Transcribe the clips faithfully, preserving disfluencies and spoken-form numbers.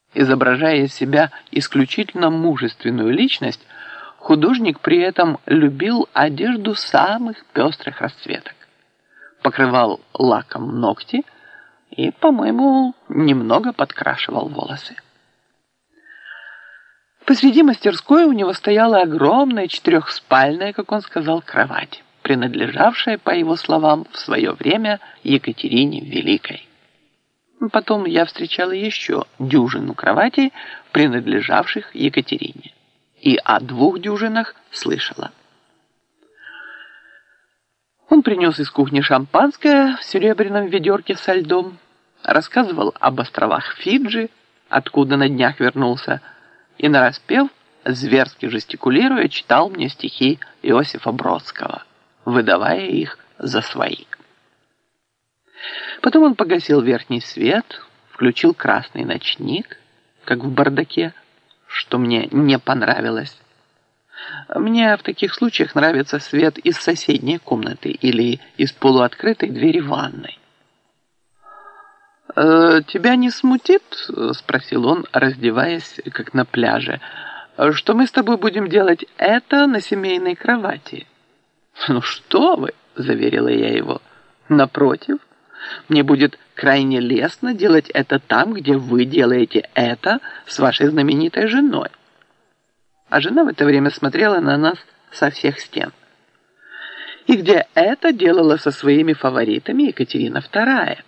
Изображая из себя исключительно мужественную личность, художник при этом любил одежду самых пестрых расцветок, покрывал лаком ногти и, по-моему, немного подкрашивал волосы. Посреди мастерской у него стояла огромная четырехспальная, как он сказал, кровать, принадлежавшая, по его словам, в свое время Екатерине Великой. Потом я встречала еще дюжину кроватей, принадлежавших Екатерине, и о двух дюжинах слышала. Он принес из кухни шампанское в серебряном ведерке со льдом, рассказывал об островах Фиджи, откуда на днях вернулся, и нараспев, зверски жестикулируя, читал мне стихи Иосифа Бродского, выдавая их за свои. Потом он погасил верхний свет, включил красный ночник, как в бардаке, что мне не понравилось. Мне в таких случаях нравится свет из соседней комнаты или из полуоткрытой двери ванной. «Э, «Тебя не смутит, — спросил он, раздеваясь, как на пляже, — что мы с тобой будем делать это на семейной кровати?» «Ну что вы, — заверила я его, — напротив. Мне будет крайне лестно делать это там, где вы делаете это с вашей знаменитой женой». А жена в это время смотрела на нас со всех стен. И где это делала со своими фаворитами Екатерина Вторая.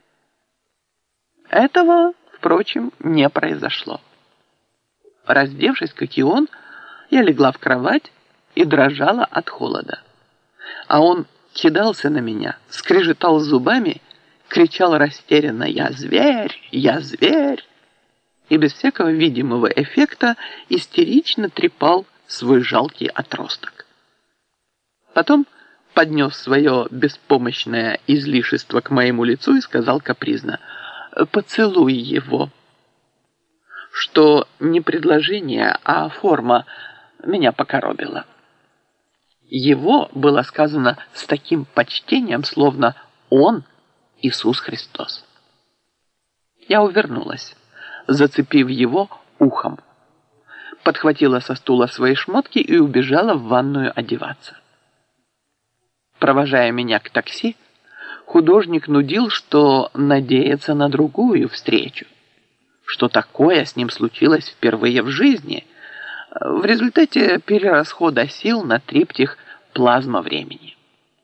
Этого, впрочем, не произошло. Раздевшись, как и он, я легла в кровать и дрожала от холода. А он кидался на меня, скрежетал зубами, кричал растерянно: «Я зверь! Я зверь!» и без всякого видимого эффекта истерично трепал свой жалкий отросток. Потом поднес свое беспомощное излишество к моему лицу и сказал капризно: «Поцелуй его». Что не предложение, а форма меня покоробила. «Его» было сказано с таким почтением, словно он Иисус Христос. Я увернулась, зацепив его ухом, подхватила со стула свои шмотки и убежала в ванную одеваться. Провожая меня к такси, художник нудил, что надеется на другую встречу, что такое с ним случилось впервые в жизни, в результате перерасхода сил на триптих «Плазма времени».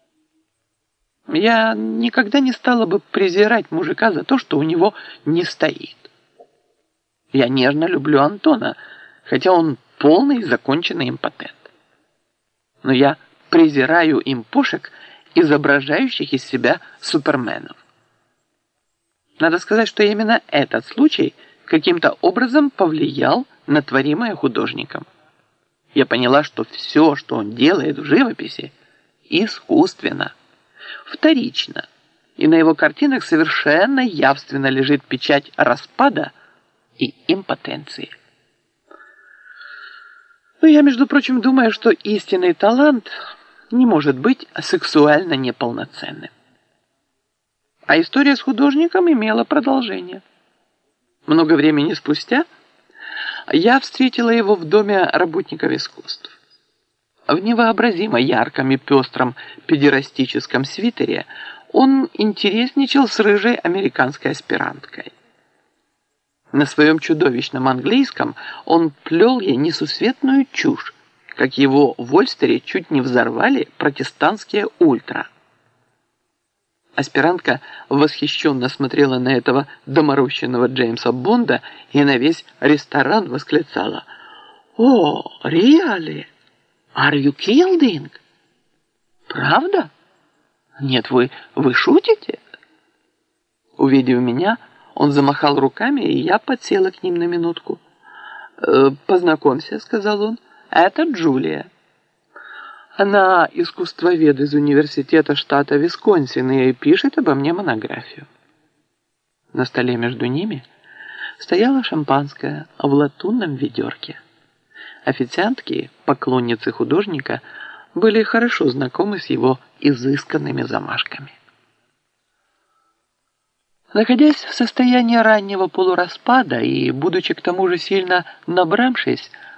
Я никогда не стала бы презирать мужика за то, что у него не стоит. Я нежно люблю Антона, хотя он полный законченный импотент. Но я презираю импошек, изображающих из себя суперменов. Надо сказать, что именно этот случай каким-то образом повлиял на творимое художником. Я поняла, что все, что он делает в живописи, искусственно, вторично, и на его картинах совершенно явственно лежит печать распада и импотенции. Но я, между прочим, думаю, что истинный талант не может быть сексуально неполноценным. А история с художником имела продолжение. Много времени спустя я встретила его в доме работников искусств. В невообразимо ярком и пестром педерастическом свитере он интересничал с рыжей американской аспиранткой. На своем чудовищном английском он плел ей несусветную чушь, как его в Ольстере чуть не взорвали протестантские ультра. Аспирантка восхищенно смотрела на этого доморощенного Джеймса Бонда и на весь ресторан восклицала: «О, really? Are you kidding? Правда? Нет, вы, вы шутите?» Увидев меня, он замахал руками, и я подсела к ним на минутку. «Э, «Познакомься», — сказал он, — «это Джулия. Она искусствовед из университета штата Висконсин и пишет обо мне монографию». На столе между ними стояло шампанское в латунном ведерке. Официантки, поклонницы художника, были хорошо знакомы с его изысканными замашками. Находясь в состоянии раннего полураспада и будучи к тому же сильно набравшись,